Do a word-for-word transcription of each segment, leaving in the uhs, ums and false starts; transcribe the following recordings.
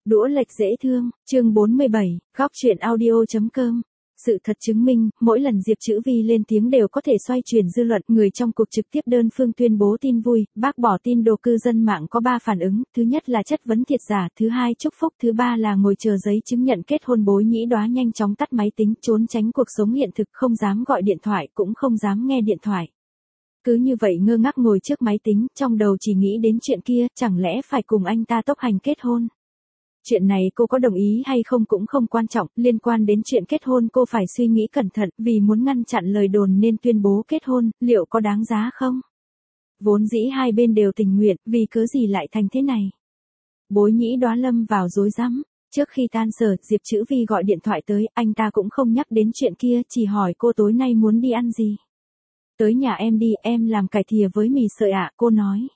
Đũa lệch dễ thương, chương bốn mươi bảy, góc truyện audio chấm com. Sự thật chứng minh, mỗi lần Diệp Chữ Vi lên tiếng đều có thể xoay chuyển dư luận. Người trong cuộc trực tiếp đơn phương tuyên bố tin vui, bác bỏ tin đồ. Cư dân mạng có ba phản ứng, thứ nhất là chất vấn thiệt giả, thứ hai chúc phúc, thứ ba là ngồi chờ giấy chứng nhận kết hôn. Bối Nhĩ Đóa nhanh chóng tắt máy tính, trốn tránh cuộc sống hiện thực, không dám gọi điện thoại, cũng không dám nghe điện thoại. Cứ như vậy ngơ ngác ngồi trước máy tính, trong đầu chỉ nghĩ đến chuyện kia, chẳng lẽ phải cùng anh ta tốc hành kết hôn. Chuyện này cô có đồng ý hay không cũng không quan trọng, liên quan đến chuyện kết hôn cô phải suy nghĩ cẩn thận, vì muốn ngăn chặn lời đồn nên tuyên bố kết hôn, liệu có đáng giá không? Vốn dĩ hai bên đều tình nguyện, vì cớ gì lại thành thế này? Bối Nhĩ Đóa lâm vào rối rắm. Trước khi tan sở, Diệp Chữ Vi gọi điện thoại tới, anh ta cũng không nhắc đến chuyện kia, chỉ hỏi cô tối nay muốn đi ăn gì. Tới nhà em đi, em làm cải thìa với mì sợi ạ, cô nói.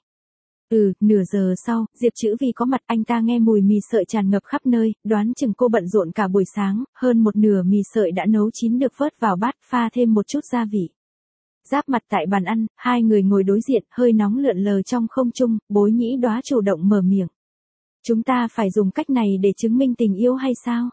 Ừ, nửa giờ sau, Diệp Chữ Vi có mặt, anh ta nghe mùi mì sợi tràn ngập khắp nơi, đoán chừng cô bận rộn cả buổi sáng, hơn một nửa mì sợi đã nấu chín được vớt vào bát, pha thêm một chút gia vị. Giáp mặt tại bàn ăn, hai người ngồi đối diện, hơi nóng lượn lờ trong không trung, Bối Nhĩ Đóa chủ động mở miệng. Chúng ta phải dùng cách này để chứng minh tình yêu hay sao?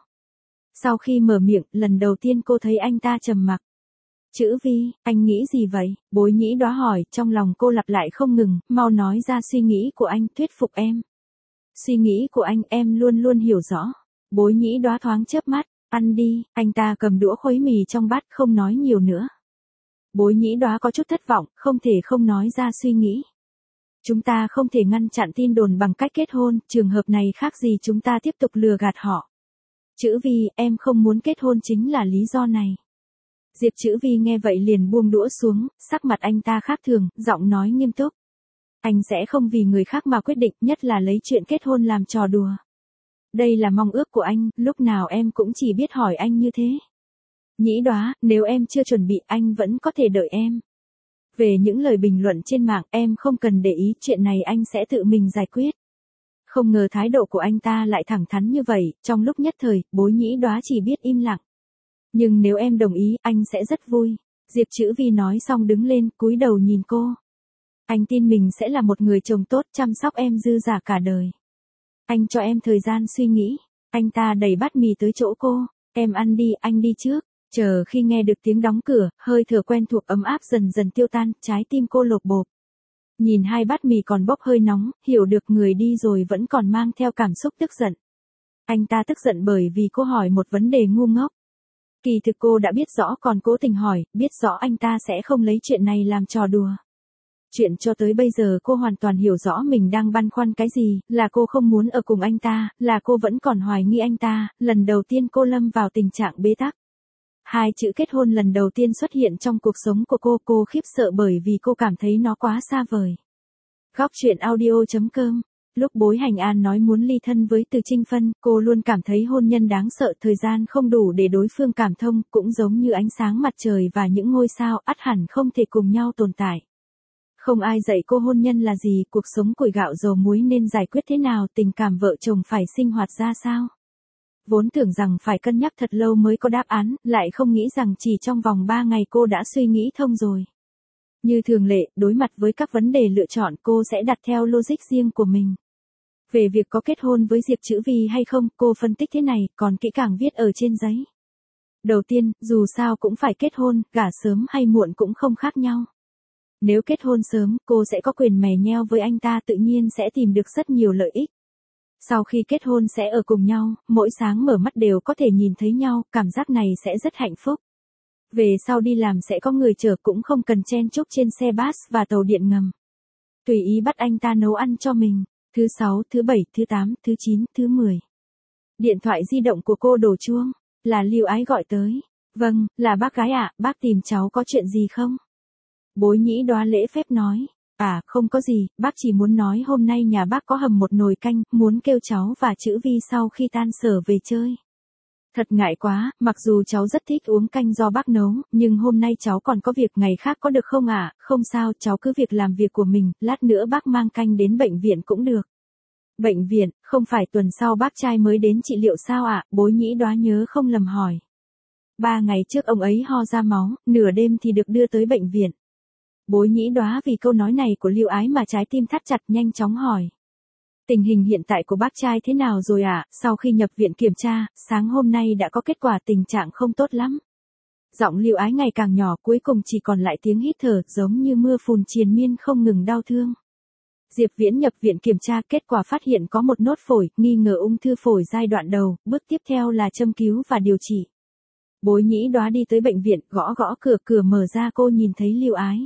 Sau khi mở miệng, lần đầu tiên cô thấy anh ta trầm mặc. Chữ Vi, anh nghĩ gì vậy? Bối Nhĩ Đóa hỏi, trong lòng cô lặp lại không ngừng, mau nói ra suy nghĩ của anh, thuyết phục em. Suy nghĩ của anh em luôn luôn hiểu rõ. Bối Nhĩ Đóa thoáng chớp mắt, ăn đi, anh ta cầm đũa khuấy mì trong bát không nói nhiều nữa. Bối Nhĩ Đóa có chút thất vọng, không thể không nói ra suy nghĩ. Chúng ta không thể ngăn chặn tin đồn bằng cách kết hôn, trường hợp này khác gì chúng ta tiếp tục lừa gạt họ. Chữ Vi, em không muốn kết hôn chính là lý do này. Diệp Chữ Vi nghe vậy liền buông đũa xuống, sắc mặt anh ta khác thường, giọng nói nghiêm túc. Anh sẽ không vì người khác mà quyết định, nhất là lấy chuyện kết hôn làm trò đùa. Đây là mong ước của anh, lúc nào em cũng chỉ biết hỏi anh như thế. Nhĩ Đóa, nếu em chưa chuẩn bị anh vẫn có thể đợi em. Về những lời bình luận trên mạng em không cần để ý, chuyện này anh sẽ tự mình giải quyết. Không ngờ thái độ của anh ta lại thẳng thắn như vậy, trong lúc nhất thời, Bối Nhĩ Đóa chỉ biết im lặng. Nhưng nếu em đồng ý, anh sẽ rất vui. Diệp Chữ Vi nói xong đứng lên, cúi đầu nhìn cô. Anh tin mình sẽ là một người chồng tốt, chăm sóc em dư dả cả đời. Anh cho em thời gian suy nghĩ. Anh ta đẩy bát mì tới chỗ cô. Em ăn đi, anh đi trước. Chờ khi nghe được tiếng đóng cửa, hơi thở quen thuộc ấm áp dần dần tiêu tan, trái tim cô lột bột. Nhìn hai bát mì còn bốc hơi nóng, hiểu được người đi rồi vẫn còn mang theo cảm xúc tức giận. Anh ta tức giận bởi vì cô hỏi một vấn đề ngu ngốc. Kỳ thực cô đã biết rõ còn cố tình hỏi, biết rõ anh ta sẽ không lấy chuyện này làm trò đùa. Chuyện cho tới bây giờ cô hoàn toàn hiểu rõ mình đang băn khoăn cái gì, là cô không muốn ở cùng anh ta, là cô vẫn còn hoài nghi anh ta, lần đầu tiên cô lâm vào tình trạng bế tắc. Hai chữ kết hôn lần đầu tiên xuất hiện trong cuộc sống của cô, cô khiếp sợ bởi vì cô cảm thấy nó quá xa vời. Góc truyện audio chấm com. Lúc Bối Hành An nói muốn ly thân với Từ Trinh Phân, cô luôn cảm thấy hôn nhân đáng sợ, thời gian không đủ để đối phương cảm thông, cũng giống như ánh sáng mặt trời và những ngôi sao, ắt hẳn không thể cùng nhau tồn tại. Không ai dạy cô hôn nhân là gì, cuộc sống củi gạo dầu muối nên giải quyết thế nào, tình cảm vợ chồng phải sinh hoạt ra sao. Vốn tưởng rằng phải cân nhắc thật lâu mới có đáp án, lại không nghĩ rằng chỉ trong vòng ba ngày cô đã suy nghĩ thông rồi. Như thường lệ, đối mặt với các vấn đề lựa chọn cô sẽ đặt theo logic riêng của mình. Về việc có kết hôn với Diệp Chữ Vi hay không, cô phân tích thế này, còn kỹ càng viết ở trên giấy. Đầu tiên, dù sao cũng phải kết hôn, gả sớm hay muộn cũng không khác nhau. Nếu kết hôn sớm, cô sẽ có quyền mè nheo với anh ta, tự nhiên sẽ tìm được rất nhiều lợi ích. Sau khi kết hôn sẽ ở cùng nhau, mỗi sáng mở mắt đều có thể nhìn thấy nhau, cảm giác này sẽ rất hạnh phúc. Về sau đi làm sẽ có người chở, cũng không cần chen chúc trên xe bus và tàu điện ngầm. Tùy ý bắt anh ta nấu ăn cho mình. Thứ sáu, thứ bảy, thứ tám, thứ chín, thứ mười. Điện thoại di động của cô đổ chuông. Là Lưu Ái gọi tới. Vâng, là bác gái ạ, bác tìm cháu có chuyện gì không? Bối Nhĩ Đóa lễ phép nói. À, không có gì, bác chỉ muốn nói hôm nay nhà bác có hầm một nồi canh, muốn kêu cháu và Chữ Vi sau khi tan sở về chơi. Thật ngại quá, mặc dù cháu rất thích uống canh do bác nấu, nhưng hôm nay cháu còn có việc, ngày khác có được không ạ? À? Không sao, cháu cứ việc làm việc của mình, lát nữa bác mang canh đến bệnh viện cũng được. Bệnh viện, không phải tuần sau bác trai mới đến trị liệu sao ạ? À? Bối Nhĩ Đóa nhớ không lầm hỏi. Ba ngày trước ông ấy ho ra máu, nửa đêm thì được đưa tới bệnh viện. Bối Nhĩ Đóa vì câu nói này của Lưu Ái mà trái tim thắt chặt, nhanh chóng hỏi. Tình hình hiện tại của bác trai thế nào rồi ạ? À? Sau khi nhập viện kiểm tra, sáng hôm nay đã có kết quả tình trạng không tốt lắm. Giọng Lưu Ái ngày càng nhỏ, cuối cùng chỉ còn lại tiếng hít thở, giống như mưa phùn triền miên không ngừng đau thương. Diệp Viễn nhập viện kiểm tra, kết quả phát hiện có một nốt phổi, nghi ngờ ung thư phổi giai đoạn đầu, bước tiếp theo là châm cứu và điều trị. Bối Nhĩ Đóa đi tới bệnh viện, gõ gõ cửa, cửa mở ra, cô nhìn thấy Lưu Ái.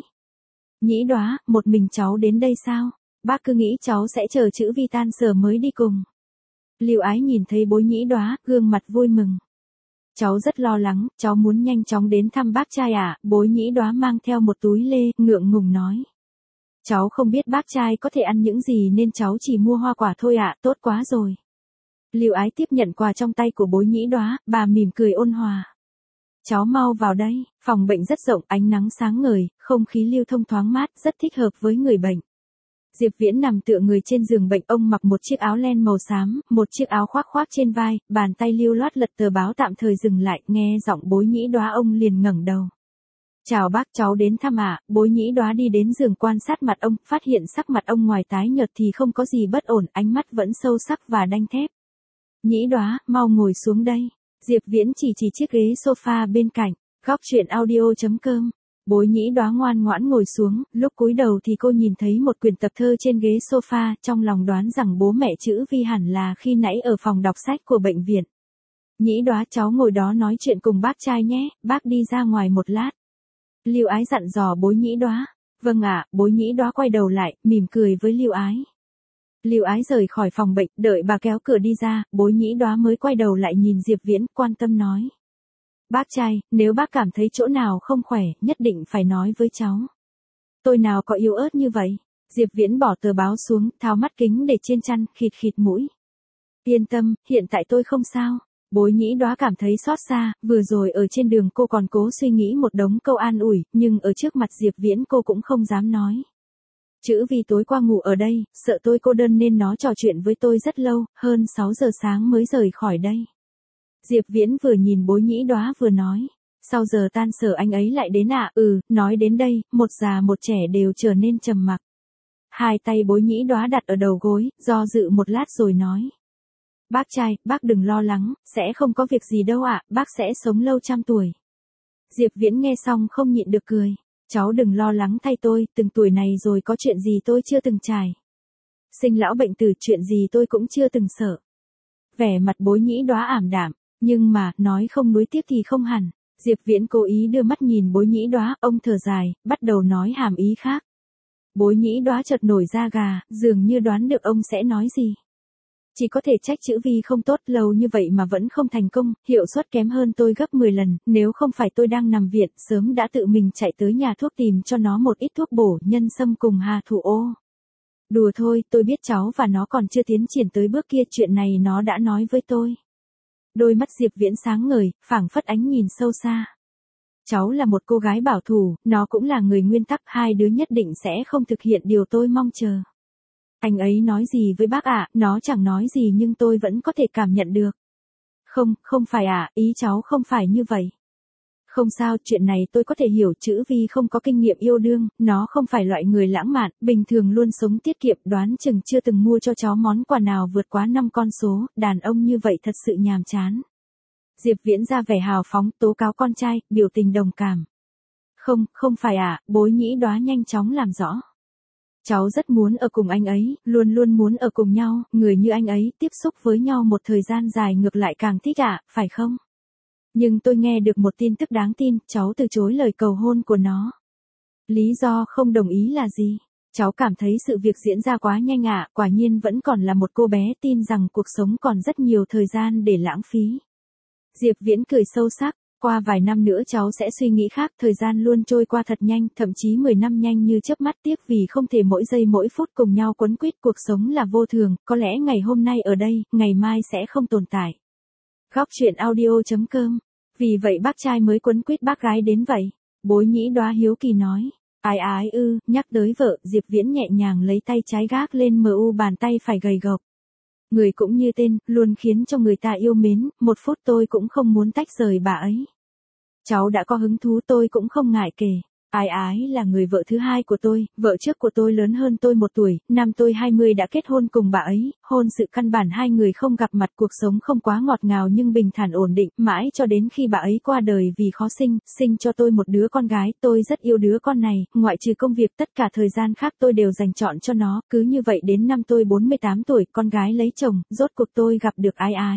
Nhĩ Đóa, một mình cháu đến đây sao? Bác cứ nghĩ cháu sẽ chờ chữ Vi tan sở mới đi cùng. Lưu Ái nhìn thấy Bối Nhĩ Đóa, gương mặt vui mừng. Cháu rất lo lắng, cháu muốn nhanh chóng đến thăm bác trai à? Bối Nhĩ Đóa mang theo một túi lê, ngượng ngùng nói. Cháu không biết bác trai có thể ăn những gì nên cháu chỉ mua hoa quả thôi ạ, à, tốt quá rồi. Lưu Ái tiếp nhận quà trong tay của Bối Nhĩ Đóa, bà mỉm cười ôn hòa. Cháu mau vào đây, phòng bệnh rất rộng, ánh nắng sáng ngời, không khí lưu thông thoáng mát, rất thích hợp với người bệnh. Diệp Viễn nằm tựa người trên giường bệnh, ông mặc một chiếc áo len màu xám, một chiếc áo khoác khoác trên vai, bàn tay lưu loát lật tờ báo, tạm thời dừng lại, nghe giọng Bối Nhĩ Đóa ông liền ngẩng đầu. Chào bác, cháu đến thăm ạ. À? Bối Nhĩ Đóa đi đến giường quan sát mặt ông, phát hiện sắc mặt ông ngoài tái nhợt thì không có gì bất ổn, ánh mắt vẫn sâu sắc và đanh thép. Nhĩ Đóa, mau ngồi xuống đây. Diệp Viễn chỉ chỉ chiếc ghế sofa bên cạnh. Góc truyện audio chấm com. Bối Nhĩ Đóa ngoan ngoãn ngồi xuống, lúc cúi đầu thì cô nhìn thấy một quyển tập thơ trên ghế sofa, trong lòng đoán rằng bố mẹ chữ Vi hẳn là khi nãy ở phòng đọc sách của bệnh viện. Nhĩ Đóa, cháu ngồi đó nói chuyện cùng bác trai nhé, bác đi ra ngoài một lát. Lưu Ái dặn dò Bối Nhĩ Đóa. Vâng ạ. À, Bối Nhĩ Đóa quay đầu lại, mỉm cười với Lưu Ái. Lưu Ái rời khỏi phòng bệnh, đợi bà kéo cửa đi ra, Bối Nhĩ Đóa mới quay đầu lại nhìn Diệp Viễn, quan tâm nói. Bác trai, nếu bác cảm thấy chỗ nào không khỏe, nhất định phải nói với cháu. Tôi nào có yếu ớt như vậy. Diệp Viễn bỏ tờ báo xuống, tháo mắt kính để trên chăn, khịt khịt mũi. Yên tâm, hiện tại tôi không sao. Bối Nhĩ Đóa cảm thấy xót xa, vừa rồi ở trên đường cô còn cố suy nghĩ một đống câu an ủi, nhưng ở trước mặt Diệp Viễn cô cũng không dám nói. Chữ Vi tối qua ngủ ở đây, sợ tôi cô đơn nên nó trò chuyện với tôi rất lâu, hơn sáu giờ sáng mới rời khỏi đây. Diệp Viễn vừa nhìn Bối Nhĩ Đóa vừa nói. Sau giờ tan sở anh ấy lại đến ạ? À? Ừ, nói đến đây, một già một trẻ đều trở nên trầm mặc. Hai tay Bối Nhĩ Đóa đặt ở đầu gối, do dự một lát rồi nói. Bác trai, bác đừng lo lắng, sẽ không có việc gì đâu ạ, à, bác sẽ sống lâu trăm tuổi. Diệp Viễn nghe xong không nhịn được cười. Cháu đừng lo lắng thay tôi, từng tuổi này rồi có chuyện gì tôi chưa từng trải. Sinh lão bệnh tử, chuyện gì tôi cũng chưa từng sợ. Vẻ mặt Bối Nhĩ Đóa ảm đạm, nhưng mà, nói không nuối tiếc thì không hẳn. Diệp Viễn cố ý đưa mắt nhìn Bối Nhĩ Đóa, ông thở dài, bắt đầu nói hàm ý khác. Bối Nhĩ Đóa chợt nổi da gà, dường như đoán được ông sẽ nói gì. Chỉ có thể trách chữ Vi không tốt, lâu như vậy mà vẫn không thành công, hiệu suất kém hơn tôi gấp mười lần, nếu không phải tôi đang nằm viện, sớm đã tự mình chạy tới nhà thuốc tìm cho nó một ít thuốc bổ, nhân sâm cùng hà thủ ô. Đùa thôi, tôi biết cháu và nó còn chưa tiến triển tới bước kia, chuyện này nó đã nói với tôi. Đôi mắt Diệp Viễn sáng ngời, phảng phất ánh nhìn sâu xa. Cháu là một cô gái bảo thủ, nó cũng là người nguyên tắc, hai đứa nhất định sẽ không thực hiện điều tôi mong chờ. Anh ấy nói gì với bác ạ? À? Nó chẳng nói gì nhưng tôi vẫn có thể cảm nhận được. Không, không phải ạ, à, ý cháu không phải như vậy. Không sao, chuyện này tôi có thể hiểu, chữ Vi không có kinh nghiệm yêu đương, nó không phải loại người lãng mạn, bình thường luôn sống tiết kiệm, đoán chừng chưa từng mua cho cháu món quà nào vượt quá năm con số, đàn ông như vậy thật sự nhàm chán. Diệp Viễn ra vẻ hào phóng, tố cáo con trai, biểu tình đồng cảm. Không, không phải ạ, à, Bối Nhĩ Đóa nhanh chóng làm rõ. Cháu rất muốn ở cùng anh ấy, luôn luôn muốn ở cùng nhau, người như anh ấy, tiếp xúc với nhau một thời gian dài ngược lại càng thích ạ, à, phải không? Nhưng tôi nghe được một tin tức đáng tin, cháu từ chối lời cầu hôn của nó. Lý do không đồng ý là gì? Cháu cảm thấy sự việc diễn ra quá nhanh ạ, à, quả nhiên vẫn còn là một cô bé, tin rằng cuộc sống còn rất nhiều thời gian để lãng phí. Diệp Viễn cười sâu sắc. Qua vài năm nữa cháu sẽ suy nghĩ khác, thời gian luôn trôi qua thật nhanh, thậm chí mười năm nhanh như chớp mắt, tiếc vì không thể mỗi giây mỗi phút cùng nhau quấn quýt, cuộc sống là vô thường, có lẽ ngày hôm nay ở đây, ngày mai sẽ không tồn tại. Góc truyện audio chấm com. Vì vậy bác trai mới quấn quýt bác gái đến vậy. Bối Nhĩ Đóa hiếu kỳ nói. Ai ái ư, nhắc tới vợ, Diệp Viễn nhẹ nhàng lấy tay trái gác lên mờ u bàn tay phải gầy gộc. Người cũng như tên, luôn khiến cho người ta yêu mến, một phút tôi cũng không muốn tách rời bà ấy. Cháu đã có hứng thú tôi cũng không ngại kể. Ái ái là người vợ thứ hai của tôi, vợ trước của tôi lớn hơn tôi một tuổi, năm tôi hai mươi đã kết hôn cùng bà ấy, hôn sự căn bản hai người không gặp mặt, cuộc sống không quá ngọt ngào nhưng bình thản ổn định, mãi cho đến khi bà ấy qua đời vì khó sinh, sinh cho tôi một đứa con gái, tôi rất yêu đứa con này, ngoại trừ công việc tất cả thời gian khác tôi đều dành trọn cho nó, cứ như vậy đến năm tôi bốn mươi tám tuổi, con gái lấy chồng, rốt cuộc tôi gặp được ái ái.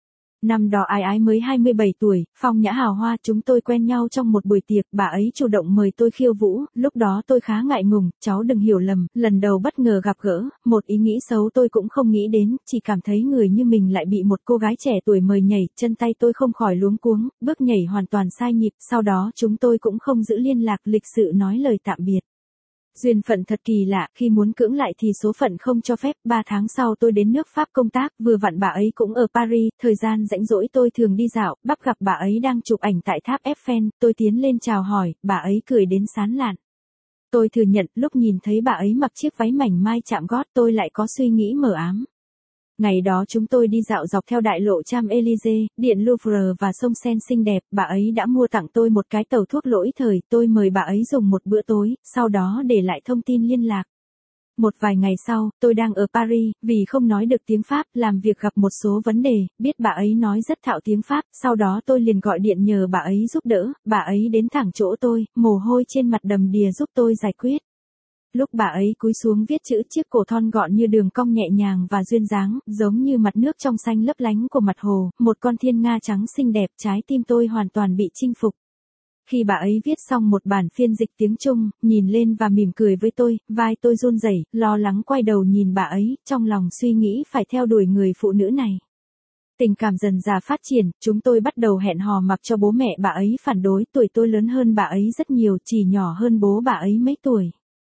Năm đó ái ái mới hai mươi bảy tuổi, phong nhã hào hoa, chúng tôi quen nhau trong một buổi tiệc, bà ấy chủ động mời tôi khiêu vũ, lúc đó tôi khá ngại ngùng, cháu đừng hiểu lầm, lần đầu bất ngờ gặp gỡ, một ý nghĩ xấu tôi cũng không nghĩ đến, chỉ cảm thấy người như mình lại bị một cô gái trẻ tuổi mời nhảy, chân tay tôi không khỏi luống cuống, bước nhảy hoàn toàn sai nhịp, sau đó chúng tôi cũng không giữ liên lạc, lịch sự nói lời tạm biệt. Duyên phận thật kỳ lạ, khi muốn cưỡng lại thì số phận không cho phép, ba tháng sau tôi đến nước Pháp công tác, vừa vặn bà ấy cũng ở Paris, thời gian rảnh rỗi tôi thường đi dạo, bắt gặp bà ấy đang chụp ảnh tại tháp Eiffel, tôi tiến lên chào hỏi, bà ấy cười đến sán lạn. Tôi thừa nhận, lúc nhìn thấy bà ấy mặc chiếc váy mảnh mai chạm gót tôi lại có suy nghĩ mờ ám. Ngày đó chúng tôi đi dạo dọc theo đại lộ Champs-Élysées, điện Louvre và sông Seine xinh đẹp, bà ấy đã mua tặng tôi một cái tàu thuốc lỗi thời, tôi mời bà ấy dùng một bữa tối, sau đó để lại thông tin liên lạc. Một vài ngày sau, tôi đang ở Paris, vì không nói được tiếng Pháp, làm việc gặp một số vấn đề, biết bà ấy nói rất thạo tiếng Pháp, sau đó tôi liền gọi điện nhờ bà ấy giúp đỡ, bà ấy đến thẳng chỗ tôi, mồ hôi trên mặt đầm đìa giúp tôi giải quyết. Lúc bà ấy cúi xuống viết chữ, chiếc cổ thon gọn như đường cong nhẹ nhàng và duyên dáng, giống như mặt nước trong xanh lấp lánh của mặt hồ, một con thiên nga trắng xinh đẹp, trái tim tôi hoàn toàn bị chinh phục. Khi bà ấy viết xong một bản phiên dịch tiếng Trung, nhìn lên và mỉm cười với tôi, vai tôi run rẩy, lo lắng quay đầu nhìn bà ấy, trong lòng suy nghĩ phải theo đuổi người phụ nữ này. Tình cảm dần dà phát triển, chúng tôi bắt đầu hẹn hò mặc cho bố mẹ bà ấy phản đối, tuổi tôi lớn hơn bà ấy rất nhiều, chỉ nhỏ hơn bố bà ấy mấy tuổi.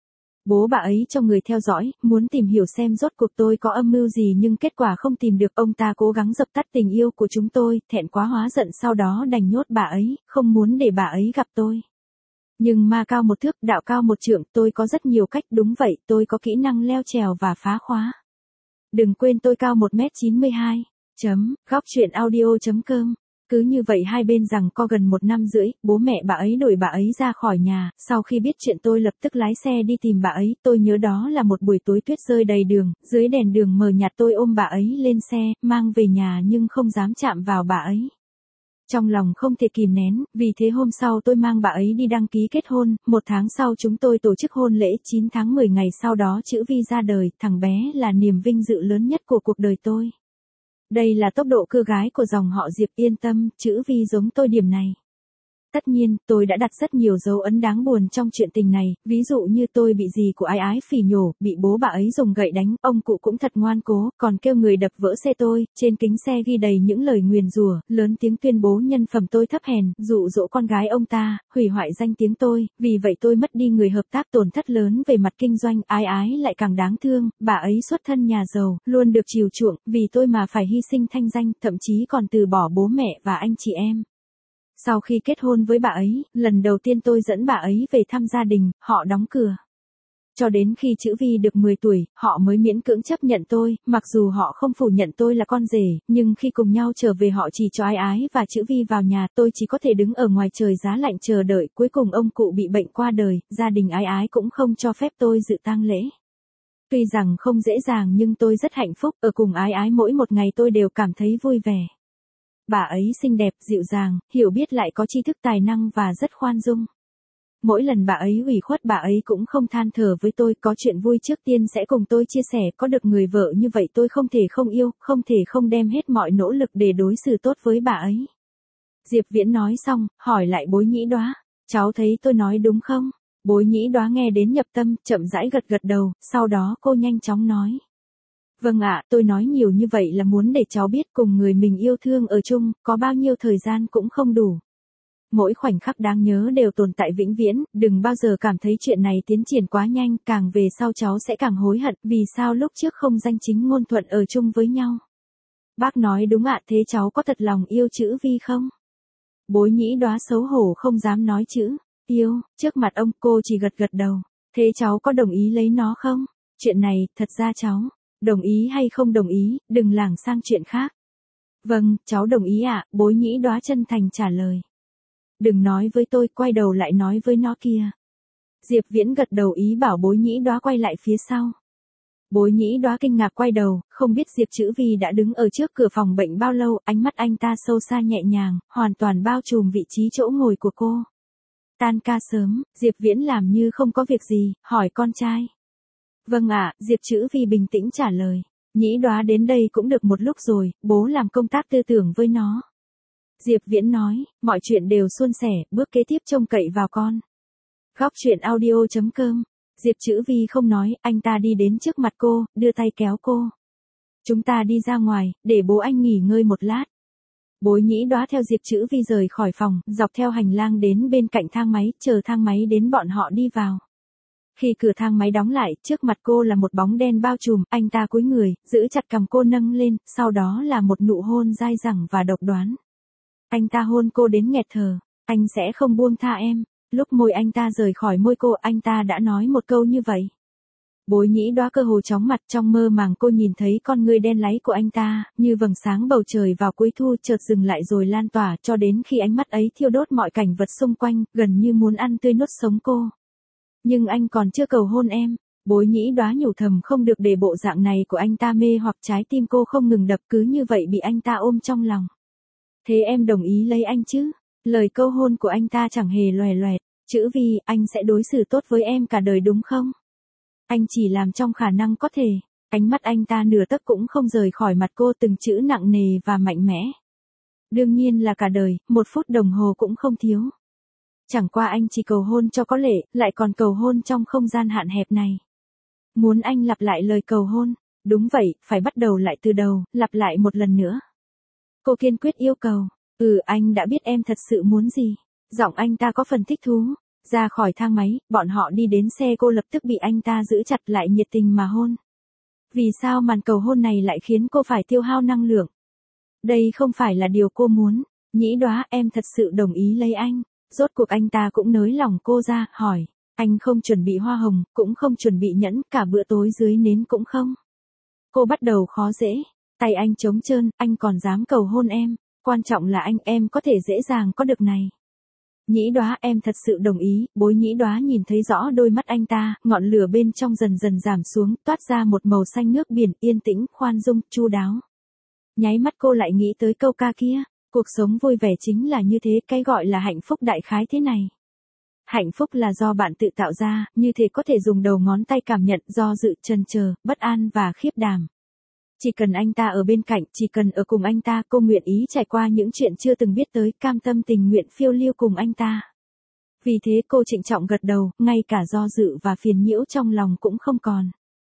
Bố bà ấy cho người theo dõi, muốn tìm hiểu xem rốt cuộc tôi có âm mưu gì nhưng kết quả không tìm được, ông ta cố gắng dập tắt tình yêu của chúng tôi, thẹn quá hóa giận sau đó đành nhốt bà ấy, không muốn để bà ấy gặp tôi. Nhưng ma cao một thước, đạo cao một trượng, tôi có rất nhiều cách, đúng vậy, tôi có kỹ năng leo trèo và phá khóa. Đừng quên tôi cao một mét chín mươi hai. Chấm, góc truyện audio chấm com. Cứ như vậy hai bên rằng co gần một năm rưỡi, bố mẹ bà ấy đuổi bà ấy ra khỏi nhà, sau khi biết chuyện tôi lập tức lái xe đi tìm bà ấy, tôi nhớ đó là một buổi tối tuyết rơi đầy đường, dưới đèn đường mờ nhạt tôi ôm bà ấy lên xe, mang về nhà nhưng không dám chạm vào bà ấy. Trong lòng không thể kìm nén, vì thế hôm sau tôi mang bà ấy đi đăng ký kết hôn, một tháng sau chúng tôi tổ chức hôn lễ, chín tháng mười ngày sau đó chữ Vi ra đời, thằng bé là niềm vinh dự lớn nhất của cuộc đời tôi. Đây là tốc độ cưa gái của dòng họ Diệp, yên tâm, chữ Vi giống tôi điểm này. Tất nhiên, tôi đã đặt rất nhiều dấu ấn đáng buồn trong chuyện tình này, ví dụ như tôi bị dì của ái ái phỉ nhổ, bị bố bà ấy dùng gậy đánh, ông cụ cũng thật ngoan cố, còn kêu người đập vỡ xe tôi, trên kính xe ghi đầy những lời nguyền rủa, lớn tiếng tuyên bố nhân phẩm tôi thấp hèn, dụ dỗ con gái ông ta, hủy hoại danh tiếng tôi, vì vậy tôi mất đi người hợp tác, tổn thất lớn về mặt kinh doanh, ái ái lại càng đáng thương, bà ấy xuất thân nhà giàu, luôn được chiều chuộng, vì tôi mà phải hy sinh thanh danh, thậm chí còn từ bỏ bố mẹ và anh chị em. Sau khi kết hôn với bà ấy, lần đầu tiên tôi dẫn bà ấy về thăm gia đình, họ đóng cửa. Cho đến khi chữ Vi được mười tuổi, họ mới miễn cưỡng chấp nhận tôi, mặc dù họ không phủ nhận tôi là con rể, nhưng khi cùng nhau trở về họ chỉ cho ái ái và chữ Vi vào nhà, tôi chỉ có thể đứng ở ngoài trời giá lạnh chờ đợi, cuối cùng ông cụ bị bệnh qua đời, gia đình ái ái cũng không cho phép tôi dự tang lễ. Tuy rằng không dễ dàng nhưng tôi rất hạnh phúc, ở cùng ái ái mỗi một ngày tôi đều cảm thấy vui vẻ. Bà ấy xinh đẹp, dịu dàng, hiểu biết lại có tri thức tài năng và rất khoan dung. Mỗi lần bà ấy ủy khuất bà ấy cũng không than thở với tôi, có chuyện vui trước tiên sẽ cùng tôi chia sẻ, có được người vợ như vậy tôi không thể không yêu, không thể không đem hết mọi nỗ lực để đối xử tốt với bà ấy. Diệp Viễn nói xong, hỏi lại Bối Nhĩ Đóa, cháu thấy tôi nói đúng không? Bối Nhĩ Đóa nghe đến nhập tâm, chậm rãi gật gật đầu, sau đó cô nhanh chóng nói. Vâng ạ, tôi nói nhiều như vậy là muốn để cháu biết cùng người mình yêu thương ở chung, có bao nhiêu thời gian cũng không đủ. Mỗi khoảnh khắc đáng nhớ đều tồn tại vĩnh viễn, đừng bao giờ cảm thấy chuyện này tiến triển quá nhanh, càng về sau cháu sẽ càng hối hận, vì sao lúc trước không danh chính ngôn thuận ở chung với nhau. Bác nói đúng ạ, thế cháu có thật lòng yêu chữ Vi không? Bối Nhĩ Đóa xấu hổ không dám nói chữ yêu, trước mặt ông cô chỉ gật gật đầu. Thế cháu có đồng ý lấy nó không? Chuyện này, thật ra cháu, đồng ý hay không đồng ý, đừng lảng sang chuyện khác. Vâng, cháu đồng ý ạ, Bối Nhĩ Đóa chân thành trả lời. Đừng nói với tôi, quay đầu lại nói với nó kia. Diệp Viễn gật đầu ý bảo Bối Nhĩ Đóa quay lại phía sau. Bối Nhĩ Đóa kinh ngạc quay đầu, không biết Diệp Chữ Vi đã đứng ở trước cửa phòng bệnh bao lâu, ánh mắt anh ta sâu xa nhẹ nhàng, hoàn toàn bao trùm vị trí chỗ ngồi của cô. Tan ca sớm, Diệp Viễn làm như không có việc gì, hỏi con trai. Vâng ạ, Diệp Chữ Vi bình tĩnh trả lời. Nhĩ Đóa đến đây cũng được một lúc rồi, bố làm công tác tư tưởng với nó. Diệp Viễn nói, mọi chuyện đều suôn sẻ, bước kế tiếp trông cậy vào con. Góc truyện audio chấm com. Diệp Chữ Vi không nói, anh ta đi đến trước mặt cô, đưa tay kéo cô. Chúng ta đi ra ngoài, để bố anh nghỉ ngơi một lát. Bối Nhĩ Đóa theo Diệp Chữ Vi rời khỏi phòng, dọc theo hành lang đến bên cạnh thang máy, chờ thang máy đến bọn họ đi vào. Khi cửa thang máy đóng lại, trước mặt cô là một bóng đen bao trùm, anh ta cúi người, giữ chặt cằm cô nâng lên, sau đó là một nụ hôn dai dẳng và độc đoán. Anh ta hôn cô đến nghẹt thở, anh sẽ không buông tha em. Lúc môi anh ta rời khỏi môi cô, anh ta đã nói một câu như vậy. Bối Nhĩ Đóa cơ hồ chóng mặt, trong mơ màng cô nhìn thấy con ngươi đen láy của anh ta, như vầng sáng bầu trời vào cuối thu chợt dừng lại rồi lan tỏa cho đến khi ánh mắt ấy thiêu đốt mọi cảnh vật xung quanh, gần như muốn ăn tươi nuốt sống cô. Nhưng anh còn chưa cầu hôn em. Bối Nhĩ Đóa nhủ thầm không được để bộ dạng này của anh ta mê hoặc trái tim cô không ngừng đập cứ như vậy bị anh ta ôm trong lòng. Thế em đồng ý lấy anh chứ? Lời câu hôn của anh ta chẳng hề loè loẹt. Chữ Vi, anh sẽ đối xử tốt với em cả đời đúng không? Anh chỉ làm trong khả năng có thể. Ánh mắt anh ta nửa tấc cũng không rời khỏi mặt cô, từng chữ nặng nề và mạnh mẽ. Đương nhiên là cả đời, một phút đồng hồ cũng không thiếu. Chẳng qua anh chỉ cầu hôn cho có lệ, lại còn cầu hôn trong không gian hạn hẹp này. Muốn anh lặp lại lời cầu hôn. Đúng vậy, phải bắt đầu lại từ đầu, lặp lại một lần nữa. Cô kiên quyết yêu cầu. Ừ, anh đã biết em thật sự muốn gì. Giọng anh ta có phần thích thú. Ra khỏi thang máy, bọn họ đi đến xe, cô lập tức bị anh ta giữ chặt lại nhiệt tình mà hôn. Vì sao màn cầu hôn này lại khiến cô phải tiêu hao năng lượng? Đây không phải là điều cô muốn. Nhĩ Đóa, em thật sự đồng ý lấy anh. Rốt cuộc anh ta cũng nới lòng cô ra, hỏi. Anh không chuẩn bị hoa hồng, cũng không chuẩn bị nhẫn, cả bữa tối dưới nến cũng không. Cô bắt đầu khó dễ. Tay anh trống trơn, anh còn dám cầu hôn em. Quan trọng là anh em có thể dễ dàng có được này. Nhĩ Đóa, em thật sự đồng ý. Bối Nhĩ Đóa nhìn thấy rõ đôi mắt anh ta, ngọn lửa bên trong dần dần giảm xuống, toát ra một màu xanh nước biển, yên tĩnh, khoan dung, chu đáo. Nháy mắt cô lại nghĩ tới câu ca kia. Cuộc sống vui vẻ chính là như thế, cái gọi là hạnh phúc đại khái thế này. Hạnh phúc là do bạn tự tạo ra, như thế có thể dùng đầu ngón tay cảm nhận, do dự, chần chờ, bất an và khiếp đảm. Chỉ cần anh ta ở bên cạnh, chỉ cần ở cùng anh ta, cô nguyện ý trải qua những chuyện chưa từng biết tới, cam tâm tình nguyện phiêu lưu cùng anh ta. Vì thế cô trịnh trọng gật đầu, ngay cả do dự và phiền nhiễu trong lòng cũng không còn.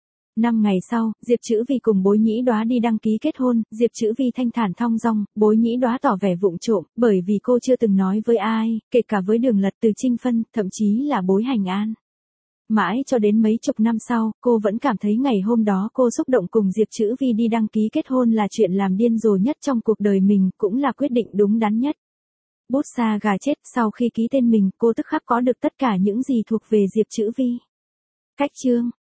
Năm ngày sau, Diệp Chữ Vi cùng Bối Nhĩ Đóa đi đăng ký kết hôn, Diệp Chữ Vi thanh thản thong dong, Bối Nhĩ Đóa tỏ vẻ vụng trộm, bởi vì cô chưa từng nói với ai, kể cả với Đường Lật, Từ Trinh Phân, thậm chí là Bối Hành An. Mãi cho đến mấy chục năm sau, cô vẫn cảm thấy ngày hôm đó cô xúc động cùng Diệp Chữ Vi đi đăng ký kết hôn là chuyện làm điên rồ nhất trong cuộc đời mình, cũng là quyết định đúng đắn nhất. Bút sa gà chết, sau khi ký tên mình, cô tức khắc có được tất cả những gì thuộc về Diệp Chữ Vi. Cách chương